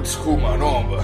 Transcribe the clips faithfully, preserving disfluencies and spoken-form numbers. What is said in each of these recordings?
old school maromba.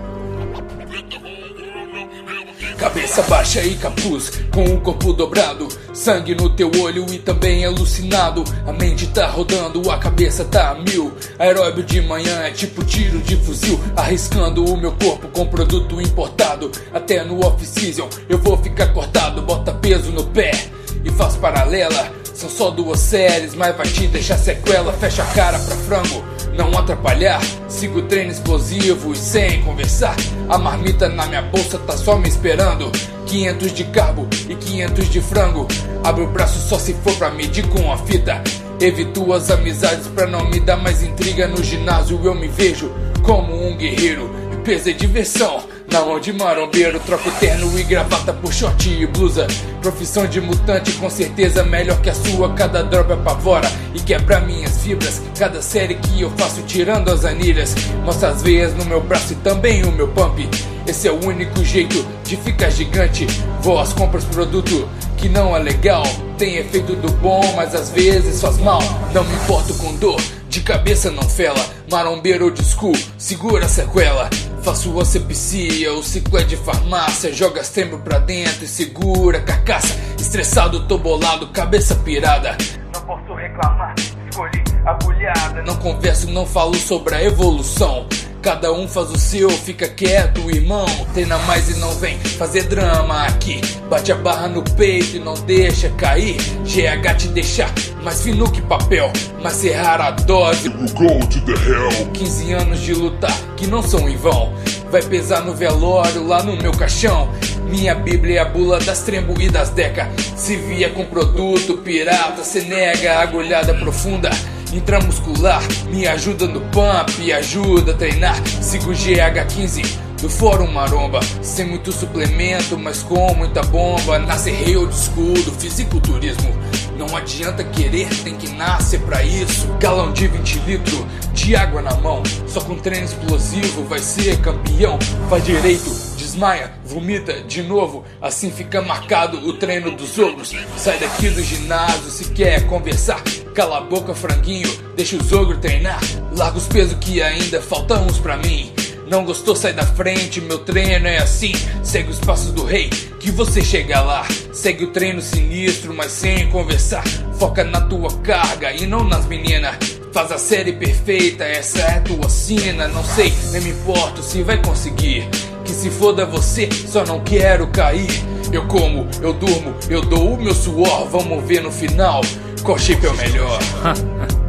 Cabeça baixa e capuz, com o corpo dobrado, sangue no teu olho e também alucinado. A mente tá rodando, a cabeça tá a mil. Aeróbio de manhã é tipo tiro de fuzil, arriscando o meu corpo com produto importado. Até no off-season eu vou ficar cortado. Bota peso no pé e faz paralela. São só duas séries, mas vai te deixar sequela. Fecha a cara pra frango não atrapalhar. Sigo o treino explosivo e sem conversar. A marmita na minha bolsa tá só me esperando. Quinhentos de carbo e quinhentos de frango. Abre o braço só se for pra medir com a fita. Evito as amizades pra não me dar mais intriga. No ginásio eu me vejo como um guerreiro. E peso é diversão, na onde marombeiro. Troco terno e gravata por short e blusa. Profissão de mutante, com certeza melhor que a sua. Cada droga apavora e quebra minhas fibras. Cada série que eu faço tirando as anilhas mostra as veias no meu braço e também o meu pump. Esse é o único jeito de ficar gigante. Vós compras produto que não é legal. Tem efeito do bom, mas às vezes faz mal. Não me importo com dor, de cabeça não fela. Marombeiro old school, segura a sequela. Faço asepsia, o ciclo é de farmácia. Joga sembro pra dentro e segura a carcaça. Estressado, tô bolado, cabeça pirada. Não posso reclamar, escolhi a bulhada. Não converso, não falo sobre a evolução. Cada um faz o seu, fica quieto, irmão. Treina mais e não vem fazer drama aqui. Bate a barra no peito e não deixa cair. G H te deixar mais fino que papel, mas serrar a dose. Go to the hell. quinze anos de lutar que não são em vão. Vai pesar no velório, lá no meu caixão. Minha bíblia é a bula das trembo e das deca. Se via com produto pirata, cê nega. Agulhada profunda, intramuscular, me ajuda no pump, ajuda a treinar. Sigo G H quinze do Fórum Maromba, sem muito suplemento, mas com muita bomba. Nascer rei old school do fisiculturismo. Não adianta querer, tem que nascer pra isso. Galão de vinte litros de água na mão. Só com treino explosivo vai ser campeão. Faz direito, desmaia, vomita de novo. Assim fica marcado o treino dos ogros. Sai daqui do ginásio se quer conversar. Cala a boca, franguinho, deixa os ogros treinar. Larga os pesos que ainda faltam uns pra mim. Não gostou, sai da frente, meu treino é assim. Segue os passos do rei, que você chega lá. Segue o treino sinistro, mas sem conversar. Foca na tua carga e não nas meninas. Faz a série perfeita, essa é a tua sina. Não sei, nem me importo se vai conseguir. Que se foda você, só não quero cair. Eu como, eu durmo, eu dou o meu suor. Vamos ver no final qual shape é o melhor.